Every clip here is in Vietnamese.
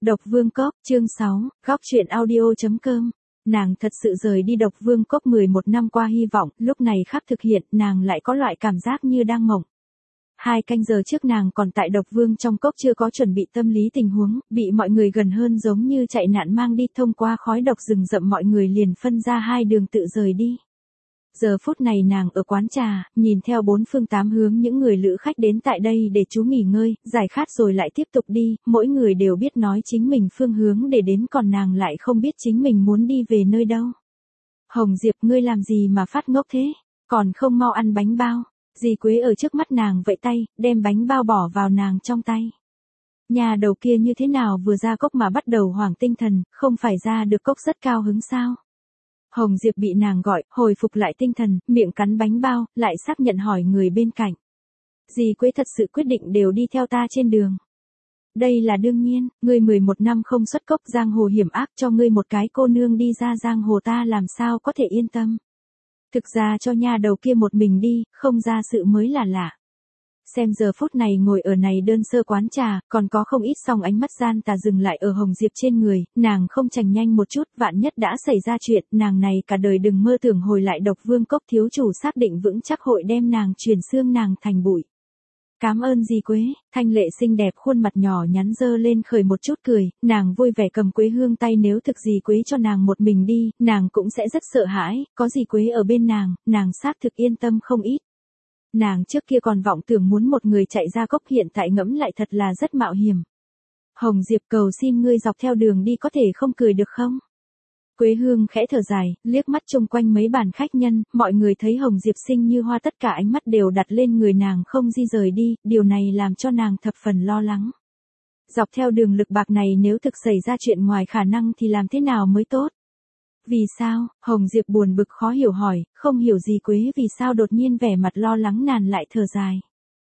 Độc Vương Cốc, chương 6, góc truyện audio.com. Nàng thật sự rời đi Độc Vương Cốc 11 năm qua hy vọng, lúc này khắc thực hiện, nàng lại có loại cảm giác như đang mộng. 2 canh giờ trước nàng còn tại Độc Vương trong cốc chưa có chuẩn bị tâm lý tình huống, bị mọi người gần hơn giống như chạy nạn mang đi, thông qua khói độc rừng rậm mọi người liền phân ra 2 đường tự rời đi. Giờ phút này nàng ở quán trà, nhìn theo 4 phương 8 hướng những người lữ khách đến tại đây để chú nghỉ ngơi, giải khát rồi lại tiếp tục đi, mỗi người đều biết nói chính mình phương hướng để đến, còn nàng lại không biết chính mình muốn đi về nơi đâu. Hồng Diệp, ngươi làm gì mà phát ngốc thế, còn không mau ăn bánh bao. Dì Quế ở trước mắt nàng vẫy tay, đem bánh bao bỏ vào nàng trong tay. Nhà đầu kia như thế nào vừa ra cốc mà bắt đầu hoảng tinh thần, không phải ra được cốc rất cao hứng sao? Hồng Diệp bị nàng gọi, hồi phục lại tinh thần, miệng cắn bánh bao, lại xác nhận hỏi người bên cạnh. Dì Quế thật sự quyết định đều đi theo ta trên đường. Đây là đương nhiên, ngươi 11 năm không xuất cốc, giang hồ hiểm ác, cho ngươi một cái cô nương đi ra giang hồ ta làm sao có thể yên tâm. Thực ra cho nha đầu kia một mình đi, không ra sự mới là lạ. Xem giờ phút này ngồi ở này đơn sơ quán trà, còn có không ít song ánh mắt gian tà dừng lại ở Hồng Diệp trên người, nàng không chành nhanh một chút, vạn nhất đã xảy ra chuyện, nàng này cả đời đừng mơ tưởng hồi lại Độc Vương Cốc, thiếu chủ xác định vững chắc hội đem nàng truyền xương nàng thành bụi. Cảm ơn dì Quế, thanh lệ xinh đẹp khuôn mặt nhỏ nhắn dơ lên khởi một chút cười, nàng vui vẻ cầm Quế Hương tay, nếu thực dì Quế cho nàng một mình đi, nàng cũng sẽ rất sợ hãi, có dì Quế ở bên nàng xác thực yên tâm không ít. Nàng trước kia còn vọng tưởng muốn một người chạy ra cốc, hiện tại ngẫm lại thật là rất mạo hiểm. Hồng Diệp, cầu xin ngươi dọc theo đường đi có thể không cười được không? Quế Hương khẽ thở dài, liếc mắt chung quanh mấy bàn khách nhân, mọi người thấy Hồng Diệp xinh như hoa, tất cả ánh mắt đều đặt lên người nàng không di rời đi, điều này làm cho nàng thập phần lo lắng. Dọc theo đường lực bạc này nếu thực xảy ra chuyện ngoài khả năng thì làm thế nào mới tốt? Vì sao? Hồng Diệp buồn bực khó hiểu hỏi, không hiểu dì Quế vì sao đột nhiên vẻ mặt lo lắng, nàng lại thở dài.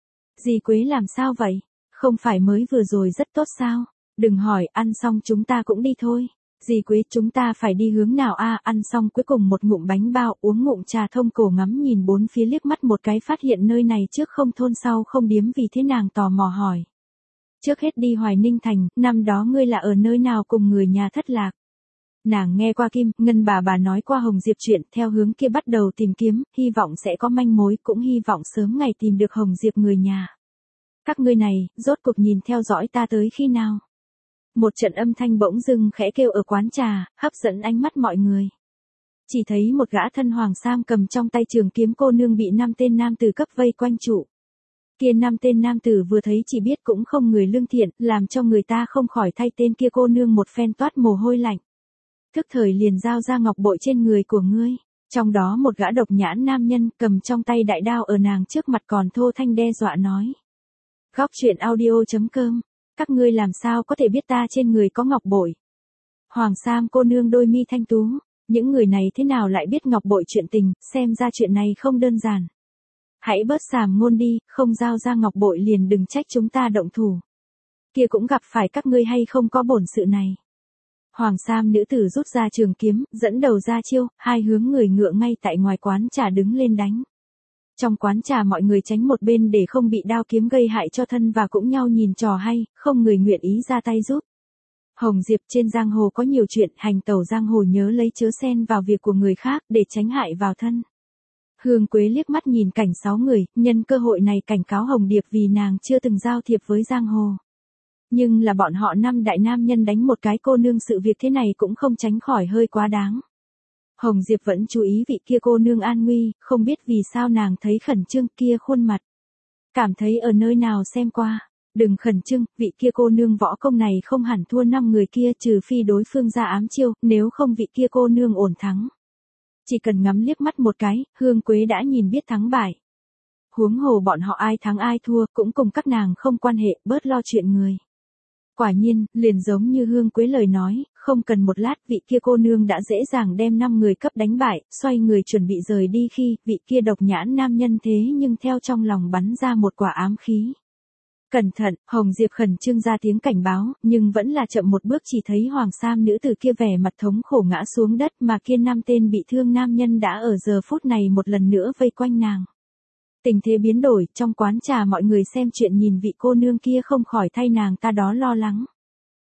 Dì Quế làm sao vậy? Không phải mới vừa rồi rất tốt sao? Đừng hỏi, ăn xong chúng ta cũng đi thôi. Dì Quế, chúng ta phải đi hướng nào a? Ăn xong cuối cùng một ngụm bánh bao, uống ngụm trà thông cổ, ngắm nhìn bốn phía liếc mắt một cái, phát hiện nơi này trước không thôn sau không điếm, vì thế nàng tò mò hỏi. Trước hết đi Hoài Ninh Thành, năm đó ngươi là ở nơi nào cùng người nhà thất lạc? Nàng nghe qua Kim Ngân bà nói qua Hồng Diệp chuyện, theo hướng kia bắt đầu tìm kiếm, hy vọng sẽ có manh mối, cũng hy vọng sớm ngày tìm được Hồng Diệp người nhà. Các ngươi này, rốt cuộc nhìn theo dõi ta tới khi nào? Một trận âm thanh bỗng dưng khẽ kêu ở quán trà, hấp dẫn ánh mắt mọi người. Chỉ thấy một gã thân hoàng sam cầm trong tay trường kiếm cô nương bị 5 tên nam tử cấp vây quanh trụ. Kia 5 tên nam tử vừa thấy chỉ biết cũng không người lương thiện, làm cho người ta không khỏi thay tên kia cô nương một phen toát mồ hôi lạnh. Thức thời liền giao ra ngọc bội trên người của ngươi. Trong đó một gã độc nhãn nam nhân cầm trong tay đại đao ở nàng trước mặt còn thô thanh đe dọa nói. Góc truyện audio.com. Các ngươi làm sao có thể biết ta trên người có ngọc bội? Hoàng Sam cô nương đôi mi thanh tú. Những người này thế nào lại biết ngọc bội chuyện tình, xem ra chuyện này không đơn giản. Hãy bớt sàm ngôn đi, không giao ra ngọc bội liền đừng trách chúng ta động thủ. Kia cũng gặp phải các ngươi hay không có bổn sự này. Hoàng Sam nữ tử rút ra trường kiếm, dẫn đầu ra chiêu, 2 hướng người ngựa ngay tại ngoài quán trà đứng lên đánh. Trong quán trà mọi người tránh một bên để không bị đao kiếm gây hại cho thân, và cũng nhau nhìn trò hay, không người nguyện ý ra tay giúp. Hồng Diệp, trên giang hồ có nhiều chuyện, hành tẩu giang hồ nhớ lấy chớ xen vào việc của người khác, để tránh hại vào thân. Hương Quế liếc mắt nhìn cảnh 6 người, nhân cơ hội này cảnh cáo Hồng Điệp vì nàng chưa từng giao thiệp với giang hồ. Nhưng là bọn họ 5 đại nam nhân đánh một cái cô nương, sự việc thế này cũng không tránh khỏi hơi quá đáng. Hồng Diệp vẫn chú ý vị kia cô nương an nguy, không biết vì sao nàng thấy khẩn trương, kia khuôn mặt. Cảm thấy ở nơi nào xem qua. Đừng khẩn trương, vị kia cô nương võ công này không hẳn thua 5 người kia, trừ phi đối phương ra ám chiêu, nếu không vị kia cô nương ổn thắng. Chỉ cần ngắm liếc mắt một cái, Hương Quế đã nhìn biết thắng bại. Huống hồ bọn họ ai thắng ai thua, cũng cùng các nàng không quan hệ, bớt lo chuyện người. Quả nhiên, liền giống như Hương Quế lời nói, không cần một lát vị kia cô nương đã dễ dàng đem 5 người cấp đánh bại, xoay người chuẩn bị rời đi khi vị kia độc nhãn nam nhân thế nhưng theo trong lòng bắn ra một quả ám khí. Cẩn thận, Hồng Diệp khẩn trương ra tiếng cảnh báo, nhưng vẫn là chậm một bước, chỉ thấy Hoàng Sam nữ tử kia vẻ mặt thống khổ ngã xuống đất, mà kia 5 tên bị thương nam nhân đã ở giờ phút này một lần nữa vây quanh nàng. Tình thế biến đổi, trong quán trà mọi người xem chuyện nhìn vị cô nương kia không khỏi thay nàng ta đó lo lắng.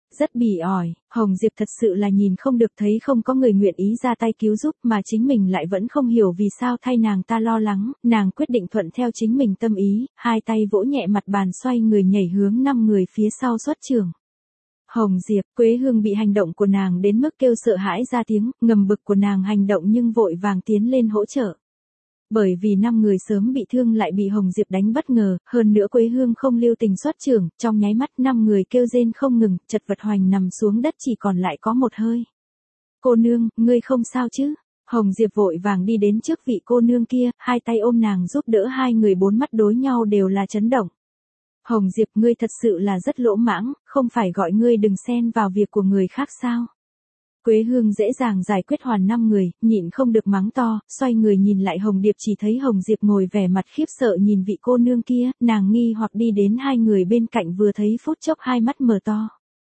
Rất bỉ ỏi, Hồng Diệp thật sự là nhìn không được, thấy không có người nguyện ý ra tay cứu giúp mà chính mình lại vẫn không hiểu vì sao thay nàng ta lo lắng, nàng quyết định thuận theo chính mình tâm ý, hai tay vỗ nhẹ mặt bàn xoay người nhảy hướng 5 người phía sau xuất trường. Hồng Diệp, Quế Hương bị hành động của nàng đến mức kêu sợ hãi ra tiếng, ngầm bực của nàng hành động nhưng vội vàng tiến lên hỗ trợ. Bởi vì 5 người sớm bị thương lại bị Hồng Diệp đánh bất ngờ, hơn nữa Quế Hương không lưu tình xuất trưởng, trong nháy mắt 5 người kêu rên không ngừng, chật vật hoành nằm xuống đất chỉ còn lại có một hơi. Cô nương, ngươi không sao chứ? Hồng Diệp vội vàng đi đến trước vị cô nương kia, hai tay ôm nàng giúp đỡ, hai người bốn mắt đối nhau đều là chấn động. Hồng Diệp, ngươi thật sự là rất lỗ mãng, không phải gọi ngươi đừng xen vào việc của người khác sao? Quế Hương dễ dàng giải quyết hoàn 5 người, nhịn không được mắng to, xoay người nhìn lại Hồng Điệp chỉ thấy Hồng Diệp ngồi vẻ mặt khiếp sợ nhìn vị cô nương kia, nàng nghi hoặc đi đến hai người bên cạnh vừa thấy phút chốc hai mắt mở to.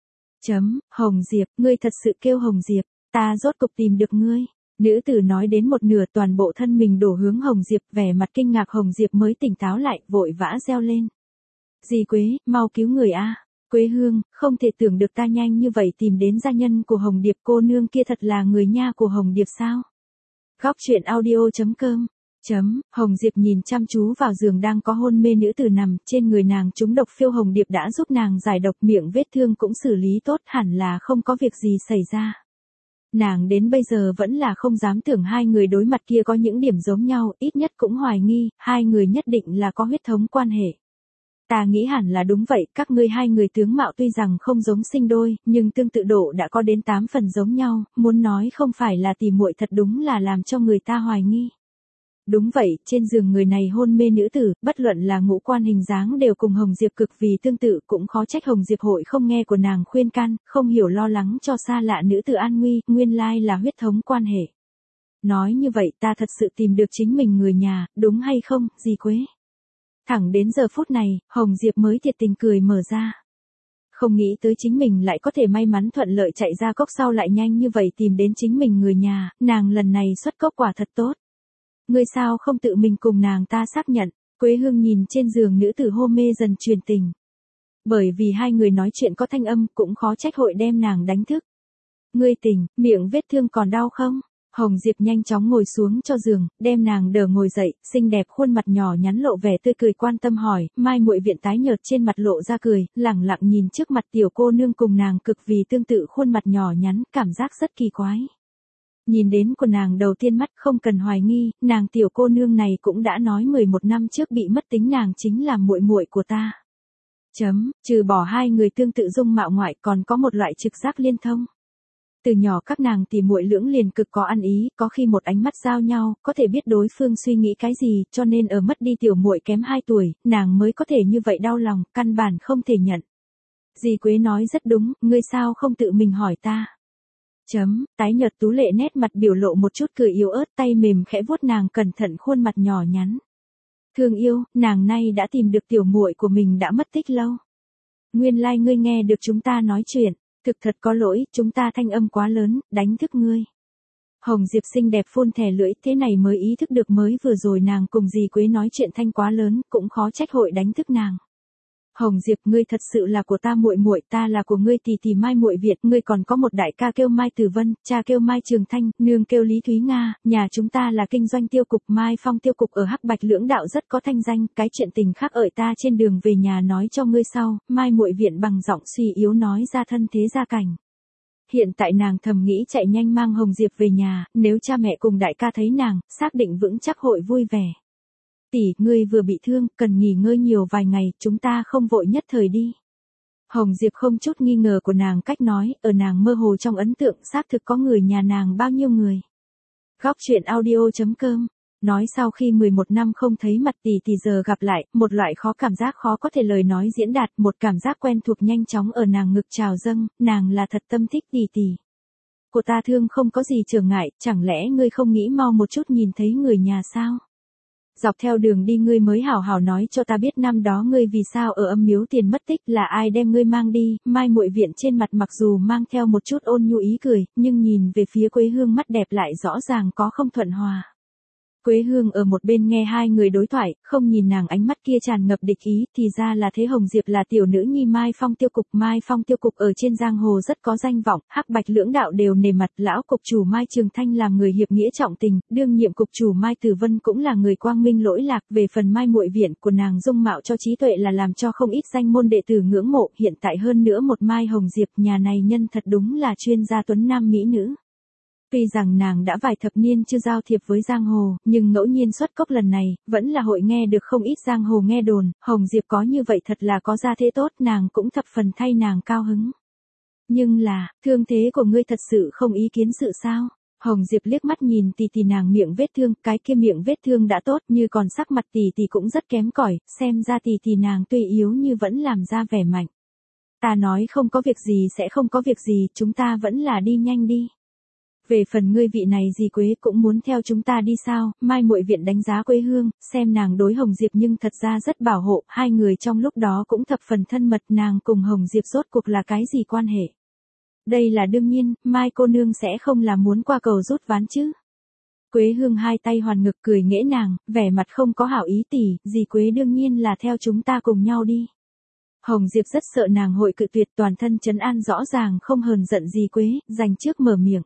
Hồng Diệp, ngươi thật sự kêu Hồng Diệp, ta rốt cục tìm được ngươi. Nữ tử nói đến một nửa toàn bộ thân mình đổ hướng Hồng Diệp, vẻ mặt kinh ngạc Hồng Diệp mới tỉnh táo lại, vội vã reo lên. Dì Quế, mau cứu người a! Quế Hương, không thể tưởng được ta nhanh như vậy tìm đến gia nhân của Hồng Điệp, cô nương kia thật là người nha của Hồng Điệp sao? Góc truyện audio.com. Hồng Diệp nhìn chăm chú vào giường đang có hôn mê nữ tử nằm, trên người nàng trúng độc phiêu, Hồng Điệp đã giúp nàng giải độc, miệng vết thương cũng xử lý tốt, hẳn là không có việc gì xảy ra. Nàng đến bây giờ vẫn là không dám tưởng hai người đối mặt kia có những điểm giống nhau, ít nhất cũng hoài nghi, hai người nhất định là có huyết thống quan hệ. Ta nghĩ hẳn là đúng vậy, các ngươi hai người tướng mạo tuy rằng không giống sinh đôi, nhưng tương tự độ đã có đến 8 phần giống nhau, muốn nói không phải là tỉ muội thật đúng là làm cho người ta hoài nghi. Đúng vậy, trên giường người này hôn mê nữ tử, bất luận là ngũ quan hình dáng đều cùng Hồng Diệp cực vì tương tự, cũng khó trách Hồng Diệp hội không nghe của nàng khuyên can, không hiểu lo lắng cho xa lạ nữ tử an nguy, nguyên lai là huyết thống quan hệ. Nói như vậy ta thật sự tìm được chính mình người nhà, đúng hay không, dì Quế? Thẳng đến giờ phút này, Hồng Diệp mới thiệt tình cười mở ra. Không nghĩ tới chính mình lại có thể may mắn thuận lợi chạy ra cốc sau lại nhanh như vậy tìm đến chính mình người nhà, nàng lần này xuất cốc quả thật tốt. Ngươi sao không tự mình cùng nàng ta xác nhận? Quế Hương nhìn trên giường nữ tử hôn mê dần truyền tình. Bởi vì hai người nói chuyện có thanh âm cũng khó trách hội đem nàng đánh thức. Ngươi tỉnh, miệng vết thương còn đau không? Hồng Diệp nhanh chóng ngồi xuống cho giường, đem nàng đỡ ngồi dậy, xinh đẹp khuôn mặt nhỏ nhắn lộ vẻ tươi cười quan tâm hỏi, Mai muội viện tái nhợt trên mặt lộ ra cười, lẳng lặng nhìn trước mặt tiểu cô nương cùng nàng cực vì tương tự khuôn mặt nhỏ nhắn, cảm giác rất kỳ quái. Nhìn đến của nàng đầu tiên mắt không cần hoài nghi, nàng tiểu cô nương này cũng đã nói 11 năm trước bị mất tính nàng chính là muội muội của ta. Trừ bỏ hai người tương tự dung mạo ngoại còn có một loại trực giác liên thông. Từ nhỏ các nàng tỉ muội lưỡng liền cực có ăn ý, có khi một ánh mắt giao nhau, có thể biết đối phương suy nghĩ cái gì, cho nên ở mất đi tiểu muội kém 2 tuổi, nàng mới có thể như vậy đau lòng, căn bản không thể nhận. Dì Quế nói rất đúng, ngươi sao không tự mình hỏi ta? Tái nhợt tú lệ nét mặt biểu lộ một chút cười yếu ớt, tay mềm khẽ vuốt nàng cẩn thận khuôn mặt nhỏ nhắn. Thương yêu, nàng nay đã tìm được tiểu muội của mình đã mất tích lâu. Nguyên lai ngươi nghe được chúng ta nói chuyện. Thực thật có lỗi, chúng ta thanh âm quá lớn, đánh thức ngươi. Hồng Diệp xinh đẹp phun thè lưỡi, thế này mới ý thức được mới vừa rồi nàng cùng dì Quế nói chuyện thanh quá lớn, cũng khó trách hội đánh thức nàng. Hồng Diệp, ngươi thật sự là của ta muội muội, ta là của ngươi tỷ tỷ Mai muội Việt, ngươi còn có một đại ca kêu Mai Tử Vân, cha kêu Mai Trường Thanh, nương kêu Lý Thúy Nga, nhà chúng ta là kinh doanh tiêu cục, Mai Phong tiêu cục ở Hắc Bạch Lưỡng Đạo rất có thanh danh, cái chuyện tình khác ợi ta trên đường về nhà nói cho ngươi sau. Mai muội Viện bằng giọng suy yếu nói ra thân thế gia cảnh. Hiện tại nàng thầm nghĩ chạy nhanh mang Hồng Diệp về nhà, nếu cha mẹ cùng đại ca thấy nàng, xác định vững chắc hội vui vẻ. Tỷ, ngươi vừa bị thương, cần nghỉ ngơi nhiều vài ngày, chúng ta không vội nhất thời đi. Hồng Diệp không chút nghi ngờ của nàng cách nói, ở nàng mơ hồ trong ấn tượng xác thực có người nhà nàng bao nhiêu người. Góc truyện audio.com. Nói sau khi 11 năm không thấy mặt tỷ tỷ giờ gặp lại, một loại cảm giác khó có thể lời nói diễn đạt, một cảm giác quen thuộc nhanh chóng ở nàng ngực trào dâng, nàng là thật tâm thích tỷ tỷ. Của ta thương không có gì trở ngại, chẳng lẽ ngươi không nghĩ mau một chút nhìn thấy người nhà sao? Dọc theo đường đi ngươi mới hảo hảo nói cho ta biết năm đó ngươi vì sao ở Âm Miếu Tiền mất tích, là ai đem ngươi mang đi. Mai muội Viện trên mặt mặc dù mang theo một chút ôn nhu ý cười, nhưng nhìn về phía Quế Hương mắt đẹp lại rõ ràng có không thuận hòa. Quế Hương ở một bên nghe hai người đối thoại, không nhìn nàng ánh mắt kia tràn ngập địch ý, thì ra là thế. Hồng Diệp là tiểu nữ nhi Mai Phong tiêu cục. Mai Phong tiêu cục ở trên giang hồ rất có danh vọng, hắc bạch lưỡng đạo đều nể mặt. Lão cục chủ Mai Trường Thanh làm người hiệp nghĩa trọng tình, đương nhiệm cục chủ Mai Tử Vân cũng là người quang minh lỗi lạc. Về phần Mai muội viện của nàng dung mạo cho trí tuệ là làm cho không ít danh môn đệ tử ngưỡng mộ. Hiện tại hơn nữa một Mai Hồng Diệp, nhà này nhân thật đúng là chuyên gia tuấn nam mỹ nữ. Tuy rằng nàng đã vài thập niên chưa giao thiệp với giang hồ, nhưng ngẫu nhiên xuất cốc lần này, vẫn là hội nghe được không ít giang hồ nghe đồn. Hồng Diệp có như vậy thật là có gia thế tốt, nàng cũng thập phần thay nàng cao hứng. Nhưng là, thương thế của ngươi thật sự không ý kiến sự sao? Hồng Diệp liếc mắt nhìn tỷ nàng miệng vết thương, cái kia miệng vết thương đã tốt, như còn sắc mặt tỷ cũng rất kém cỏi, xem ra tỷ nàng tuy yếu như vẫn làm ra vẻ mạnh. Ta nói không có việc gì sẽ không có việc gì, chúng ta vẫn là đi nhanh đi. Về phần ngươi vị này dì Quế cũng muốn theo chúng ta đi sao? Mai muội viện đánh giá Quế Hương, xem nàng đối Hồng Diệp nhưng thật ra rất bảo hộ, hai người trong lúc đó cũng thập phần thân mật. Nàng cùng Hồng Diệp rốt cuộc là cái gì quan hệ? Đây là đương nhiên, Mai cô nương sẽ không là muốn qua cầu rút ván chứ? Quế Hương hai tay hoàn ngực cười nghễ nàng, vẻ mặt không có hảo ý. Dì Quế đương nhiên là theo chúng ta cùng nhau đi. Hồng Diệp rất sợ nàng hội cự tuyệt, toàn thân trấn an rõ ràng không hờn giận dì Quế, dành trước mở miệng.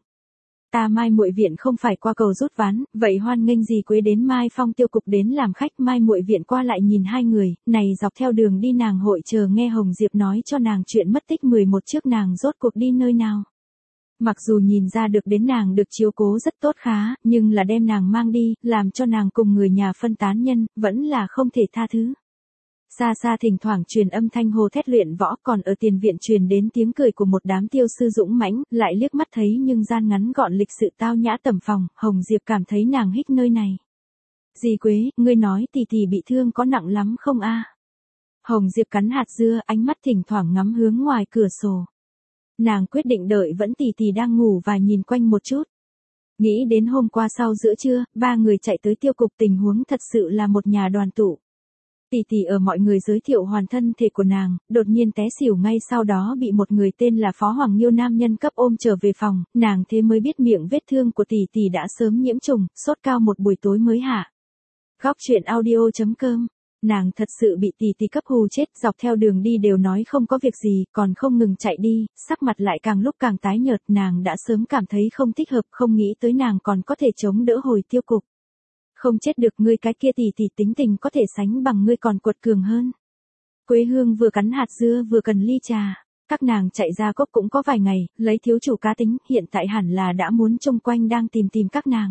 Ta Mai muội viện không phải qua cầu rút ván, vậy hoan nghênh dì Quế đến Mai Phong tiêu cục đến làm khách. Mai muội viện qua lại nhìn hai người, này dọc theo đường đi nàng hội chờ nghe Hồng Diệp nói cho nàng chuyện mất tích 11 trước nàng rốt cuộc đi nơi nào. Mặc dù nhìn ra được đến nàng được chiếu cố rất tốt khá, nhưng là đem nàng mang đi, làm cho nàng cùng người nhà phân tán nhân, vẫn là không thể tha thứ. Xa xa thỉnh thoảng truyền âm thanh hô thét luyện võ, còn ở tiền viện truyền đến tiếng cười của một đám tiêu sư dũng mãnh, lại liếc mắt thấy nhưng gian ngắn gọn lịch sự tao nhã tầm phòng. Hồng Diệp cảm thấy nàng hích nơi này. Dì Quế, ngươi nói tỷ bị thương có nặng lắm không a? Hồng Diệp cắn hạt dưa, ánh mắt thỉnh thoảng ngắm hướng ngoài cửa sổ. Nàng quyết định đợi vẫn tỷ đang ngủ và nhìn quanh một chút. Nghĩ đến hôm qua sau giữa trưa, ba người chạy tới tiêu cục, tình huống thật sự là một nhà đoàn tụ. Tỷ ở mọi người giới thiệu hoàn thân thể của nàng, đột nhiên té xỉu, ngay sau đó bị một người tên là Phó Hoàng Nghiêu nam nhân cấp ôm trở về phòng, nàng thế mới biết miệng vết thương của tỷ đã sớm nhiễm trùng, sốt cao một buổi tối mới hạ. Góc truyện audio.com. Nàng thật sự bị tỷ cấp hù chết, dọc theo đường đi đều nói không có việc gì, còn không ngừng chạy đi, sắc mặt lại càng lúc càng tái nhợt. Nàng đã sớm cảm thấy không thích hợp, không nghĩ tới nàng còn có thể chống đỡ hồi tiêu cục. Không chết được, ngươi cái kia tỷ tính tình có thể sánh bằng ngươi còn quật cường hơn. Quế Hương vừa cắn hạt dưa vừa cần ly trà. Các nàng chạy ra cốc cũng có vài ngày, lấy thiếu chủ cá tính, hiện tại hẳn là đã muốn chung quanh đang tìm các nàng.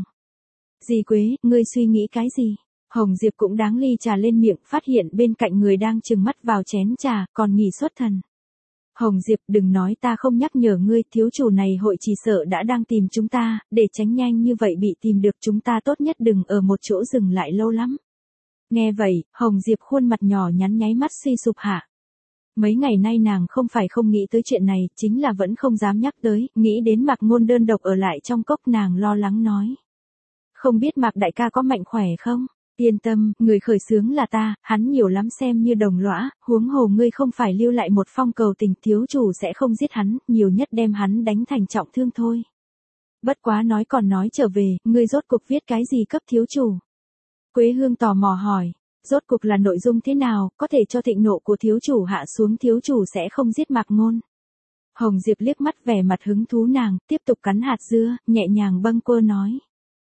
Dì Quế, ngươi suy nghĩ cái gì? Hồng Diệp cũng đáng ly trà lên miệng, phát hiện bên cạnh người đang trừng mắt vào chén trà, còn nghỉ xuất thần. Hồng Diệp, đừng nói ta không nhắc nhở ngươi, thiếu chủ này hội chỉ sợ đã đang tìm chúng ta, để tránh nhanh như vậy bị tìm được, chúng ta tốt nhất đừng ở một chỗ dừng lại lâu lắm. Nghe vậy, Hồng Diệp khuôn mặt nhỏ nhắn nháy mắt suy sụp hạ. Mấy ngày nay nàng không phải không nghĩ tới chuyện này, chính là vẫn không dám nhắc tới, nghĩ đến Mạc Ngôn đơn độc ở lại trong cốc, nàng lo lắng nói. Không biết Mạc đại ca có mạnh khỏe không? Yên tâm, người khởi xướng là ta, hắn nhiều lắm xem như đồng lõa, huống hồ ngươi không phải lưu lại một phong cầu tình, thiếu chủ sẽ không giết hắn, nhiều nhất đem hắn đánh thành trọng thương thôi. Bất quá nói còn nói trở về, ngươi rốt cuộc viết cái gì cấp thiếu chủ? Quế Hương tò mò hỏi, rốt cuộc là nội dung thế nào, có thể cho thịnh nộ của thiếu chủ hạ xuống, thiếu chủ sẽ không giết Mạc Ngôn. Hồng Diệp liếc mắt vẻ mặt hứng thú nàng, tiếp tục cắn hạt dưa, nhẹ nhàng bâng quơ nói.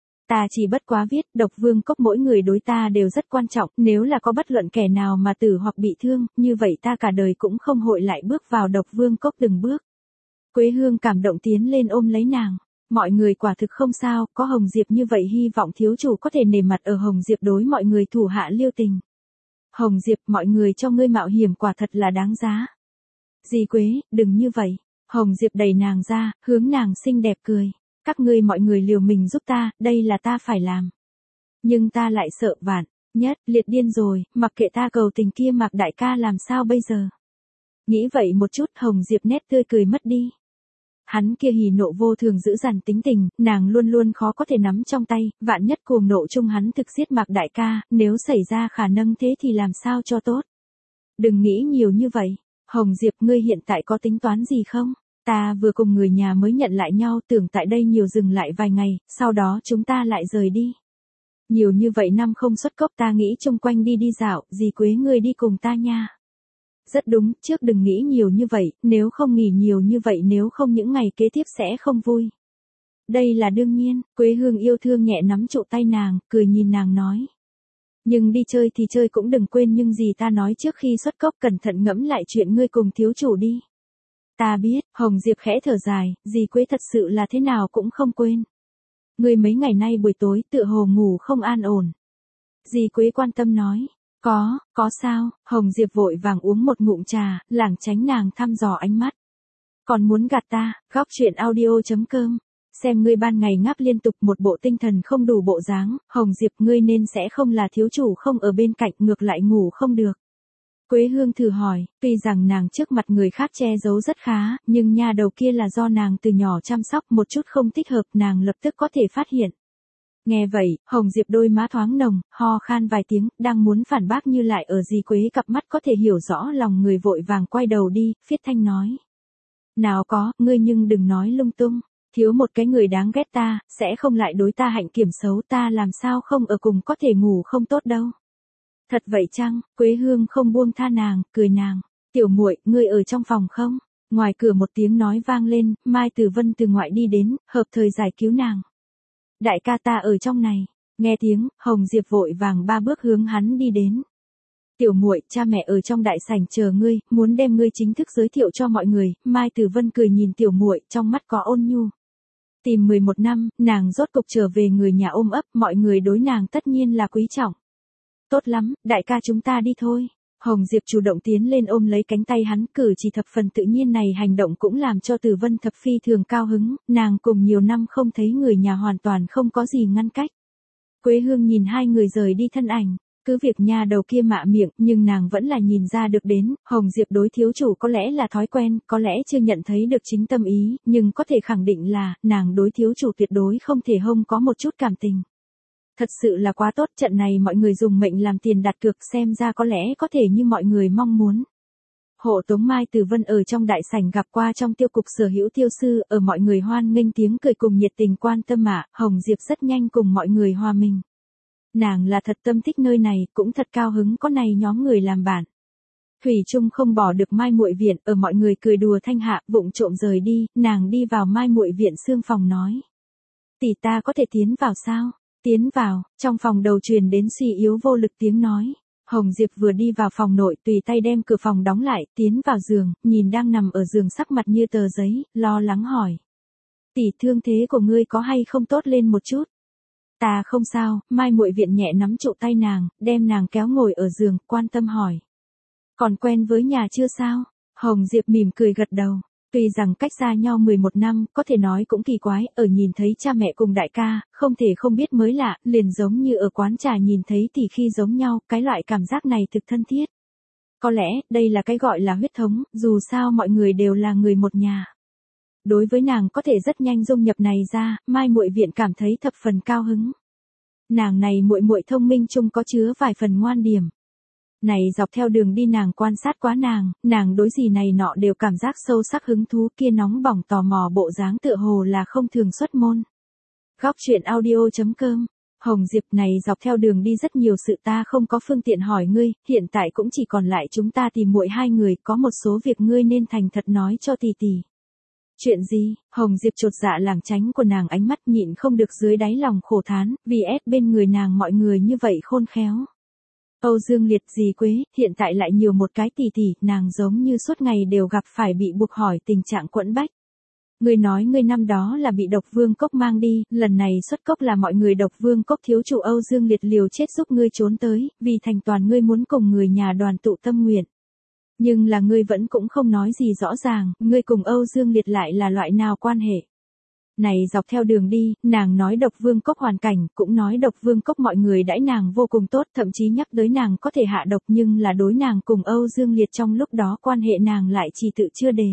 Ta chỉ bất quá viết, Độc Vương Cốc mỗi người đối ta đều rất quan trọng, nếu là có bất luận kẻ nào mà tử hoặc bị thương, như vậy ta cả đời cũng không hội lại bước vào Độc Vương Cốc từng bước. Quế Hương cảm động tiến lên ôm lấy nàng. Mọi người quả thực không sao, có Hồng Diệp như vậy hy vọng thiếu chủ có thể nể mặt ở Hồng Diệp đối mọi người thủ hạ liêu tình. Hồng Diệp, mọi người cho ngươi mạo hiểm quả thật là đáng giá. Dì Quế, đừng như vậy. Hồng Diệp đẩy nàng ra, hướng nàng xinh đẹp cười. Các ngươi mọi người liều mình giúp ta, đây là ta phải làm. Nhưng ta lại sợ vạn nhất liệt điên rồi, mặc kệ ta cầu tình kia Mạc đại ca làm sao bây giờ. Nghĩ vậy một chút, Hồng Diệp nét tươi cười mất đi. Hắn kia hỉ nộ vô thường dữ dằn tính tình, nàng luôn luôn khó có thể nắm trong tay, vạn nhất cuồng nộ chung hắn thực giết Mạc đại ca, nếu xảy ra khả năng thế thì làm sao cho tốt. Đừng nghĩ nhiều như vậy. Hồng Diệp, ngươi hiện tại có tính toán gì không? Ta vừa cùng người nhà mới nhận lại nhau, tưởng tại đây nhiều dừng lại vài ngày, sau đó chúng ta lại rời đi. Nhiều như vậy năm không xuất cốc ta nghĩ chung quanh đi đi dạo, dì Quế ngươi đi cùng ta nha. Rất đúng, trước đừng nghĩ nhiều như vậy, nếu không nghỉ nhiều như vậy nếu không những ngày kế tiếp sẽ không vui. Đây là đương nhiên, Quế Hương yêu thương nhẹ nắm trụ tay nàng, cười nhìn nàng nói. Nhưng đi chơi thì chơi cũng đừng quên nhưng gì ta nói trước khi xuất cốc cẩn thận ngẫm lại chuyện ngươi cùng thiếu chủ đi. Ta biết, Hồng Diệp khẽ thở dài, dì Quế thật sự là thế nào cũng không quên. Ngươi mấy ngày nay buổi tối tựa hồ ngủ không an ổn. Dì Quế quan tâm nói. Có sao, Hồng Diệp vội vàng uống một ngụm trà, lảng tránh nàng thăm dò ánh mắt. Còn muốn gạt ta, góc chuyện audio.com. Xem ngươi ban ngày ngáp liên tục một bộ tinh thần không đủ bộ dáng, Hồng Diệp ngươi nên sẽ không là thiếu chủ không ở bên cạnh ngược lại ngủ không được. Quế Hương thử hỏi, tuy rằng nàng trước mặt người khác che giấu rất khá, nhưng nha đầu kia là do nàng từ nhỏ chăm sóc một chút không thích hợp nàng lập tức có thể phát hiện. Nghe vậy, Hồng Diệp đôi má thoáng nồng, ho khan vài tiếng, đang muốn phản bác như lại ở dì Quế cặp mắt có thể hiểu rõ lòng người vội vàng quay đầu đi, phiết thanh nói. Nào có, ngươi nhưng đừng nói lung tung, thiếu một cái người đáng ghét ta, sẽ không lại đối ta hạnh kiểm xấu ta làm sao không ở cùng có thể ngủ không tốt đâu. Thật vậy chăng, Quế Hương không buông tha nàng, cười nàng, tiểu muội, ngươi ở trong phòng không? Ngoài cửa một tiếng nói vang lên, Mai Tử Vân từ ngoại đi đến, hợp thời giải cứu nàng. Đại ca ta ở trong này, nghe tiếng, Hồng Diệp vội vàng ba bước hướng hắn đi đến. Tiểu muội, cha mẹ ở trong đại sảnh chờ ngươi, muốn đem ngươi chính thức giới thiệu cho mọi người, Mai Tử Vân cười nhìn tiểu muội, trong mắt có ôn nhu. Tìm 11 năm, nàng rốt cục trở về người nhà ôm ấp, mọi người đối nàng tất nhiên là quý trọng. Tốt lắm, đại ca chúng ta đi thôi. Hồng Diệp chủ động tiến lên ôm lấy cánh tay hắn, cử chỉ thập phần tự nhiên này hành động cũng làm cho Tử Vân thập phi thường cao hứng, nàng cùng nhiều năm không thấy người nhà hoàn toàn không có gì ngăn cách. Quế Hương nhìn hai người rời đi thân ảnh, cứ việc nha đầu kia mạ miệng, nhưng nàng vẫn là nhìn ra được đến, Hồng Diệp đối thiếu chủ có lẽ là thói quen, có lẽ chưa nhận thấy được chính tâm ý, nhưng có thể khẳng định là, nàng đối thiếu chủ tuyệt đối không thể không có một chút cảm tình. Thật sự là quá tốt, trận này mọi người dùng mệnh làm tiền đặt cược xem ra có lẽ có thể như mọi người mong muốn. Hộ tống Mai Tử Vân ở trong đại sảnh gặp qua trong tiêu cục sở hữu tiêu sư, ở mọi người hoan nghênh tiếng cười cùng nhiệt tình quan tâm Hồng Diệp rất nhanh cùng mọi người hòa mình. Nàng là thật tâm thích nơi này, cũng thật cao hứng có này nhóm người làm bạn. Thủy Trung không bỏ được Mai Muội viện, ở mọi người cười đùa thanh hạ, vụng trộm rời đi, nàng đi vào Mai Muội viện xương phòng nói. Tỷ ta có thể tiến vào sao? Tiến vào, trong phòng đầu truyền đến suy yếu vô lực tiếng nói. Hồng Diệp vừa đi vào phòng nội tùy tay đem cửa phòng đóng lại, tiến vào giường, nhìn đang nằm ở giường sắc mặt như tờ giấy, lo lắng hỏi. Tỷ thương thế của ngươi có hay không tốt lên một chút? Ta không sao, Mai Muội viện nhẹ nắm trụ tay nàng, đem nàng kéo ngồi ở giường, quan tâm hỏi. Còn quen với nhà chưa sao? Hồng Diệp mỉm cười gật đầu. Tuy rằng cách xa nhau 11 năm, có thể nói cũng kỳ quái, ở nhìn thấy cha mẹ cùng đại ca, không thể không biết mới lạ, liền giống như ở quán trà nhìn thấy thì khi giống nhau, cái loại cảm giác này thực thân thiết. Có lẽ, đây là cái gọi là huyết thống, dù sao mọi người đều là người một nhà. Đối với nàng có thể rất nhanh dung nhập này ra, Mai Muội viện cảm thấy thập phần cao hứng. Nàng này muội muội thông minh chung có chứa vài phần ngoan điểm. Này dọc theo đường đi nàng quan sát quá nàng đối gì này nọ đều cảm giác sâu sắc hứng thú kia nóng bỏng tò mò bộ dáng tựa hồ là không thường xuất môn. Góc chuyện audio.com. Hồng Diệp này dọc theo đường đi rất nhiều sự ta không có phương tiện hỏi ngươi, hiện tại cũng chỉ còn lại chúng ta tìm muội hai người, có một số việc ngươi nên thành thật nói cho tỷ tỷ. Chuyện gì? Hồng Diệp chột dạ lảng tránh của nàng ánh mắt nhịn không được dưới đáy lòng khổ thán, vì ép bên người nàng mọi người như vậy khôn khéo. Âu Dương Liệt dì Quế, hiện tại lại nhiều một cái tỷ tỷ, nàng giống như suốt ngày đều gặp phải bị buộc hỏi tình trạng quẫn bách. Ngươi nói ngươi năm đó là bị Độc Vương Cốc mang đi, lần này xuất cốc là mọi người Độc Vương Cốc thiếu chủ Âu Dương Liệt liều chết giúp ngươi trốn tới, vì thành toàn ngươi muốn cùng người nhà đoàn tụ tâm nguyện. Nhưng là ngươi vẫn cũng không nói gì rõ ràng, ngươi cùng Âu Dương Liệt lại là loại nào quan hệ. Này dọc theo đường đi, nàng nói Độc Vương Cốc hoàn cảnh, cũng nói Độc Vương Cốc mọi người đãi nàng vô cùng tốt, thậm chí nhắc tới nàng có thể hạ độc nhưng là đối nàng cùng Âu Dương Liệt trong lúc đó quan hệ nàng lại chỉ tự chưa đề.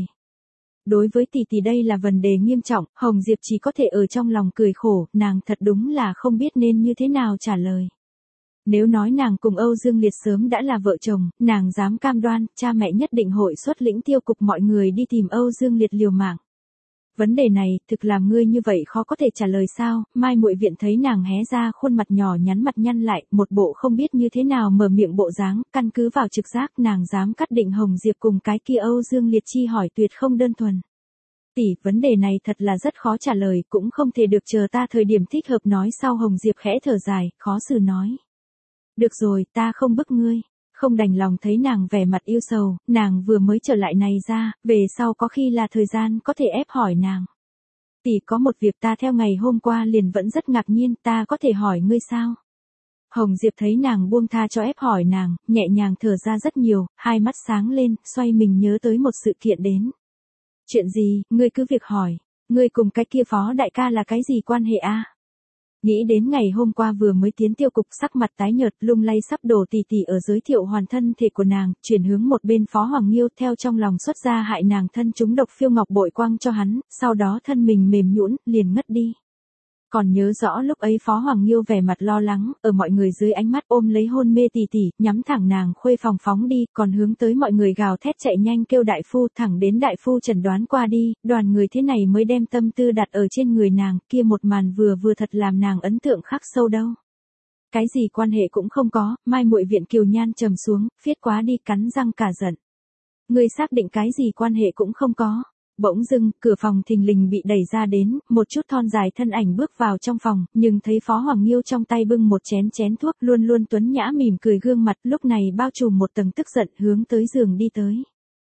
Đối với tỷ tỷ đây là vấn đề nghiêm trọng, Hồng Diệp chỉ có thể ở trong lòng cười khổ, nàng thật đúng là không biết nên như thế nào trả lời. Nếu nói nàng cùng Âu Dương Liệt sớm đã là vợ chồng, nàng dám cam đoan, cha mẹ nhất định hội xuất lĩnh tiêu cục mọi người đi tìm Âu Dương Liệt liều mạng. Vấn đề này, thực làm ngươi như vậy khó có thể trả lời sao? Mai Muội Viện thấy nàng hé ra khuôn mặt nhỏ nhắn mặt nhăn lại, một bộ không biết như thế nào mở miệng bộ dáng, căn cứ vào trực giác nàng dám cắt định Hồng Diệp cùng cái kia Âu Dương Liệt Chi hỏi tuyệt không đơn thuần. Tỷ, vấn đề này thật là rất khó trả lời, cũng không thể được chờ ta thời điểm thích hợp nói sau. Hồng Diệp khẽ thở dài, khó xử nói. Được rồi, ta không bức ngươi. Không đành lòng thấy nàng vẻ mặt yêu sầu, nàng vừa mới trở lại này ra, về sau có khi là thời gian có thể ép hỏi nàng. Tỷ, có một việc ta theo ngày hôm qua liền vẫn rất ngạc nhiên, ta có thể hỏi ngươi sao? Hồng Diệp thấy nàng buông tha cho ép hỏi nàng, nhẹ nhàng thở ra rất nhiều, hai mắt sáng lên, xoay mình nhớ tới một sự kiện đến. Chuyện gì, ngươi cứ việc hỏi, ngươi cùng cái kia Phó đại ca là cái gì quan hệ a? Nghĩ đến ngày hôm qua vừa mới tiến tiêu cục, sắc mặt tái nhợt lung lay sắp đổ tỉ tỉ ở giới thiệu hoàn thân thể của nàng, chuyển hướng một bên Phó Hoàng Nghiêu, theo trong lòng xuất ra hại nàng thân chúng độc phiêu ngọc bội quang cho hắn, sau đó thân mình mềm nhũn liền ngất đi. Còn nhớ rõ lúc ấy Phó Hoàng Nghiêu vẻ mặt lo lắng, ở mọi người dưới ánh mắt ôm lấy hôn mê tỉ tỉ, nhắm thẳng nàng khuê phòng phóng đi, còn hướng tới mọi người gào thét chạy nhanh kêu đại phu, thẳng đến đại phu chẩn đoán qua đi, đoàn người thế này mới đem tâm tư đặt ở trên người nàng, kia một màn vừa thật làm nàng ấn tượng khắc sâu đâu. Cái gì quan hệ cũng không có, Mai Muội Viện kiều nhan trầm xuống, phiết quá đi cắn răng cả giận. Ngươi xác định cái gì quan hệ cũng không có. Bỗng dưng, cửa phòng thình lình bị đẩy ra đến, một chút thon dài thân ảnh bước vào trong phòng, nhưng thấy Phó Hoàng Nghiêu trong tay bưng một chén thuốc, luôn luôn tuấn nhã mỉm cười gương mặt, lúc này bao trùm một tầng tức giận hướng tới giường đi tới.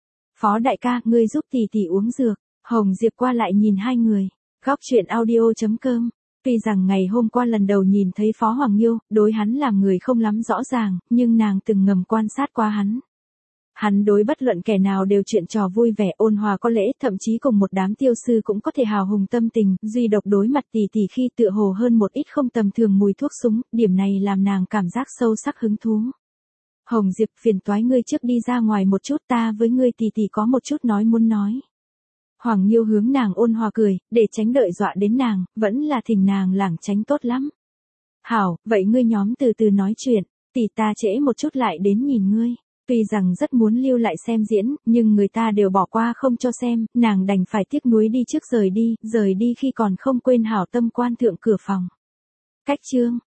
Phó đại ca, ngươi giúp tỷ tỷ uống dược. Hồng Diệp qua lại nhìn hai người. Góc truyện audio.com. Tuy rằng ngày hôm qua lần đầu nhìn thấy Phó Hoàng Nghiêu, đối hắn làm người không lắm rõ ràng, nhưng nàng từng ngầm quan sát qua hắn. Hắn đối bất luận kẻ nào đều chuyện trò vui vẻ ôn hòa có lễ, thậm chí cùng một đám tiêu sư cũng có thể hào hùng tâm tình, duy độc đối mặt tỷ tỷ khi tựa hồ hơn một ít không tầm thường mùi thuốc súng, điểm này làm nàng cảm giác sâu sắc hứng thú. Hồng Diệp, phiền toái ngươi trước đi ra ngoài một chút, ta với ngươi tỷ tỷ có một chút nói muốn nói. Hoàng Nghiêu hướng nàng ôn hòa cười, để tránh đợi dọa đến nàng, vẫn là thỉnh nàng lảng tránh tốt lắm. Hảo, vậy ngươi nhóm từ từ nói chuyện, tỷ ta trễ một chút lại đến nhìn ngươi. Tuy rằng rất muốn lưu lại xem diễn, nhưng người ta đều bỏ qua không cho xem, nàng đành phải tiếc nuối đi trước rời đi khi còn không quên hảo tâm quan thượng cửa phòng. Cách chương